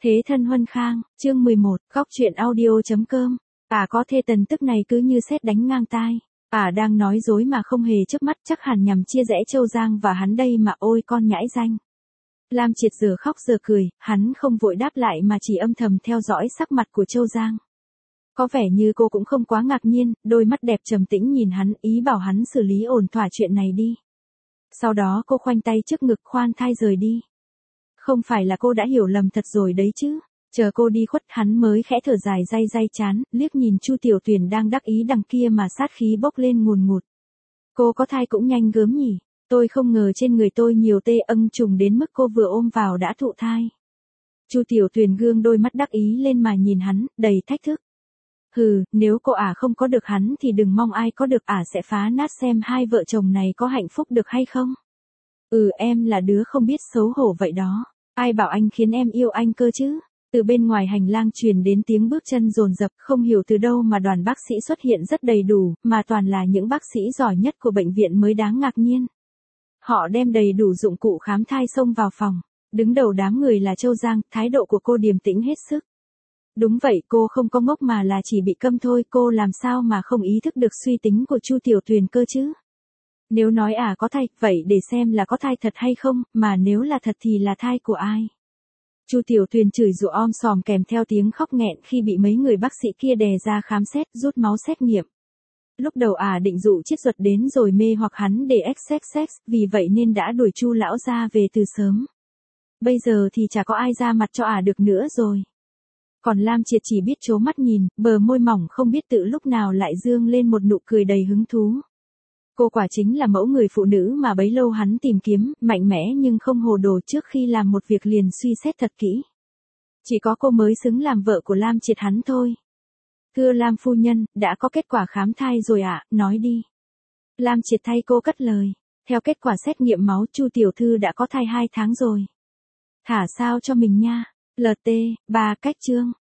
Thế thân huân khang, chương 11, góc truyện audio.com. Có thê tần tức này cứ như sét đánh ngang tai. Đang nói dối mà không hề chớp mắt, chắc hẳn nhằm chia rẽ Châu Giang và hắn đây mà, ôi con nhãi danh. Lam Triệt giờ khóc giờ cười, hắn không vội đáp lại mà chỉ âm thầm theo dõi sắc mặt của Châu Giang. Có vẻ như cô cũng không quá ngạc nhiên, đôi mắt đẹp trầm tĩnh nhìn hắn, ý bảo hắn xử lý ổn thỏa chuyện này đi. Sau đó cô khoanh tay trước ngực khoan thai rời đi. Không phải là cô đã hiểu lầm thật rồi đấy chứ? Chờ cô đi khuất hắn mới khẽ thở dài day day chán, liếc nhìn Chu Tiểu Tuyền đang đắc ý đằng kia mà sát khí bốc lên ngùn ngụt. Cô có thai cũng nhanh gớm nhỉ? Tôi không ngờ trên người tôi nhiều tê âng trùng đến mức cô vừa ôm vào đã thụ thai. Chu Tiểu Tuyền gương đôi mắt đắc ý lên mà nhìn hắn, đầy thách thức. Hừ, nếu cô không có được hắn thì đừng mong ai có được, sẽ phá nát xem hai vợ chồng này có hạnh phúc được hay không. Em là đứa không biết xấu hổ vậy đó. Ai bảo anh khiến em yêu anh cơ chứ? Từ bên ngoài hành lang truyền đến tiếng bước chân dồn dập, không hiểu từ đâu mà đoàn bác sĩ xuất hiện rất đầy đủ, mà toàn là những bác sĩ giỏi nhất của bệnh viện mới đáng ngạc nhiên. Họ đem đầy đủ dụng cụ khám thai xông vào phòng. Đứng đầu đám người là Châu Giang, thái độ của cô điềm tĩnh hết sức. Đúng vậy, cô không có ngốc mà là chỉ bị câm thôi, cô làm sao mà không ý thức được suy tính của Chu Tiểu Tuyền cơ chứ? Nếu nói có thai, vậy để xem là có thai thật hay không, mà nếu là thật thì là thai của ai? Chu Tiểu Tuyền chửi rủa om sòm kèm theo tiếng khóc nghẹn khi bị mấy người bác sĩ kia đè ra khám xét, rút máu xét nghiệm. Lúc đầu định dụ chiết ruột đến rồi mê hoặc hắn để XXX, vì vậy nên đã đuổi Chu lão ra về từ sớm. Bây giờ thì chả có ai ra mặt cho được nữa rồi. Còn Lam Triệt chỉ biết trố mắt nhìn, bờ môi mỏng không biết tự lúc nào lại dương lên một nụ cười đầy hứng thú. Cô quả chính là mẫu người phụ nữ mà bấy lâu hắn tìm kiếm, mạnh mẽ nhưng không hồ đồ, trước khi làm một việc liền suy xét thật kỹ. Chỉ có cô mới xứng làm vợ của Lam Triệt hắn thôi. Thưa Lam phu nhân, đã có kết quả khám thai rồi nói đi. Lam Triệt thay cô cất lời. Theo kết quả xét nghiệm máu, Chu tiểu thư đã có thai 2 tháng rồi. Thả sao cho mình nha. LT, 3 cách chương.